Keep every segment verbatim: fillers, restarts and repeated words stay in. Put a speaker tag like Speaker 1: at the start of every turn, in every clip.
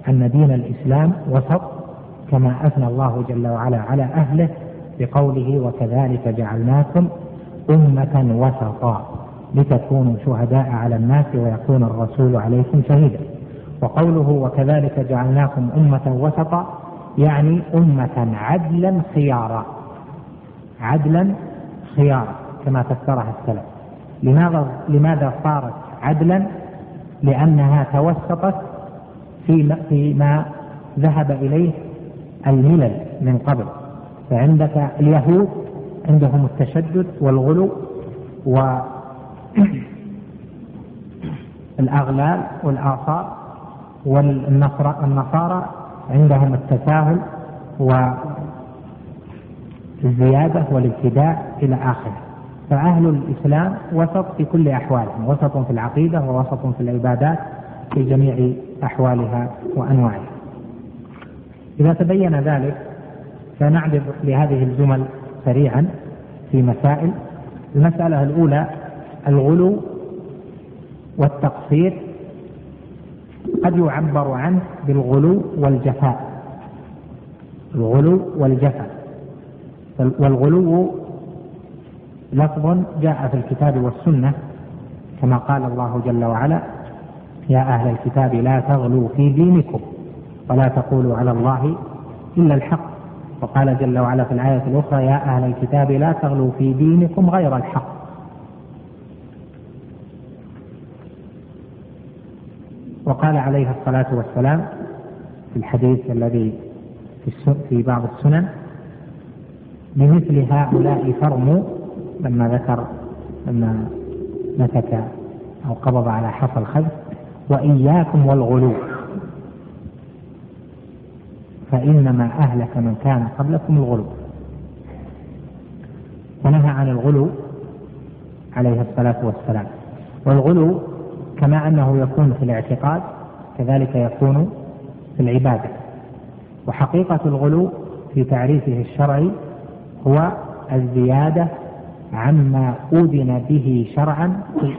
Speaker 1: أن دين الإسلام وسط، كما أثنى الله جل وعلا على أهله بقوله وكذلك جعلناكم أمة وسطا لتكونوا شهداء على الناس ويكون الرسول عليكم شهيدا. وقوله وكذلك جعلناكم أمة وسطا يعني أمة عدلا خيارا، عدلا خيارا كما فسرها السلف. لماذا لماذا صارت عدلا؟ لأنها توسطت فيما ذهب إليه الملل من قبل. فعندك اليهود عندهم التشدد والغلو والأغلال والآثار، والنصارى عندهم التساهل والزيادة والابتداع إلى آخره. فأهل الإسلام وسط في كل أحوالهم، وسط في العقيدة ووسط في العبادات في جميع أحوالها وأنواعها. إذا تبين ذلك فنعرض لهذه الجمل سريعا في مسائل. المسألة الأولى الغلو والتقصير قد يعبر عنه بالغلو والجفاء، الغلو والجفاء. والغلو لفظ جاء في الكتاب والسنة كما قال الله جل وعلا يا أهل الكتاب لا تغلوا في دينكم ولا تقولوا على الله إلا الحق. وقال جل وعلا في الآية الأخرى يا أهل الكتاب لا تغلوا في دينكم غير الحق. وقال عليه الصلاة والسلام في الحديث الذي في بعض السنن بمثل هؤلاء فرموا، لما ذكر لما مسك أو قبض على حصى الخبز وإياكم والغلو فإنما أهلك من كان قبلكم الغلو. ونهى عن الغلو عليه الصلاة والسلام. والغلو كما أنه يكون في الاعتقاد كذلك يكون في العبادة. وحقيقة الغلو في تعريفه الشرعي هو الزيادة عما أذن به شرعا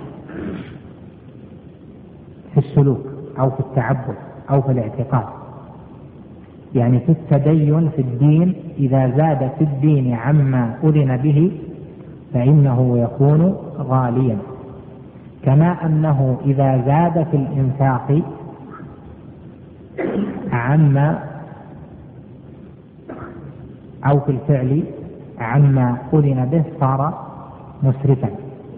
Speaker 1: في السلوك أو في التعبد أو في الاعتقاد. يعني في التدين في الدين إذا زاد في الدين عما أذن به فإنه يكون غاليا، كما أنه إذا زاد في الإنفاق عما أو في الفعل عما أذن به صار مسرفا.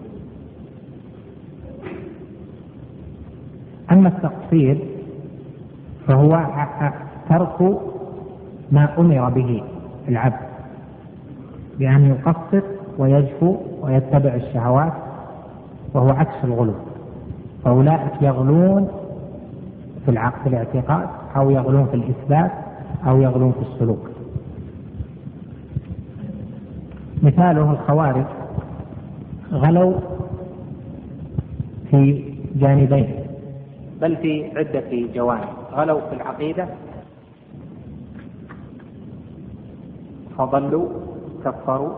Speaker 1: أما التقصير فهو ترك ما أمر به العبد بأن يقصر ويجفو ويتبع الشهوات، وهو عكس الغلو. فأولئك يغلون في العقل في الاعتقاد أو يغلون في الإثبات أو يغلون في السلوك. مثاله الخوارج غلوا في جانبين بل في عدة جوانب. غلوا في العقيدة فضلوا كفروا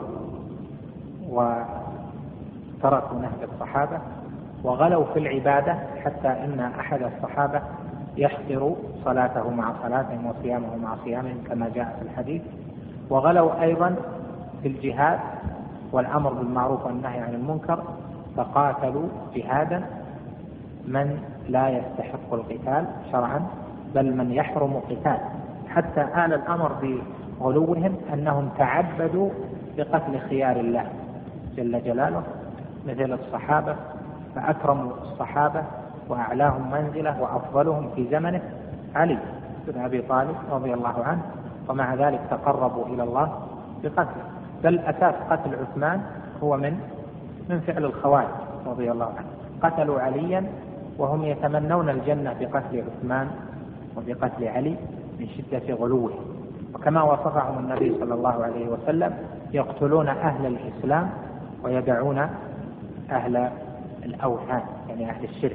Speaker 1: وتركوا نهج الصحابة، وغلوا في العبادة حتى إن أحد الصحابة يحقر صلاته مع صلاتهم وصيامه مع صيامهم كما جاء في الحديث. وغلوا أيضا في الجهاد والأمر بالمعروف والنهي عن المنكر، فقاتلوا جهادا من لا يستحق القتال شرعا بل من يحرم قتال، حتى آل الأمر بغلوهم أنهم تعبدوا بقتل خيار الله جل جلاله مثل الصحابة، فأكرموا الصحابة وأعلاهم منزلة وأفضلهم في زمنه علي بن أبي طالب رضي الله عنه، ومع ذلك تقربوا إلى الله بقتله. بل أساس قتل عثمان هو من من فعل الخوارج رضي الله عنه. قتلوا عليا وهم يتمنون الجنة بقتل عثمان وبقتل علي من شدة غلوه. وكما وصفهم النبي صلى الله عليه وسلم يقتلون أهل الإسلام ويدعون أهل الأوثان يعني أهل الشرك.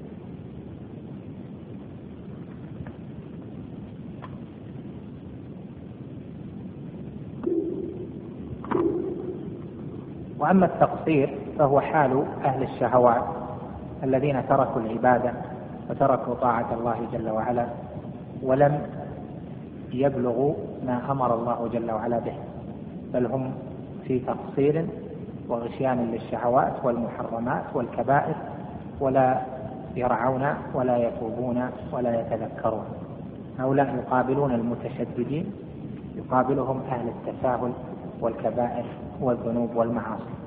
Speaker 1: وأما التقصير فهو حال أهل الشهوات الذين تركوا العبادة وتركوا طاعة الله جل وعلا ولم يبلغوا ما أمر الله جل وعلا به، بل هم في تقصير وغشيان للشهوات والمحرمات والكبائر، ولا يرعون ولا يتوبون ولا يتذكرون. هؤلاء يقابلون المتشددين، يقابلهم أهل التساهل والكبائر والذنوب والمعاصي.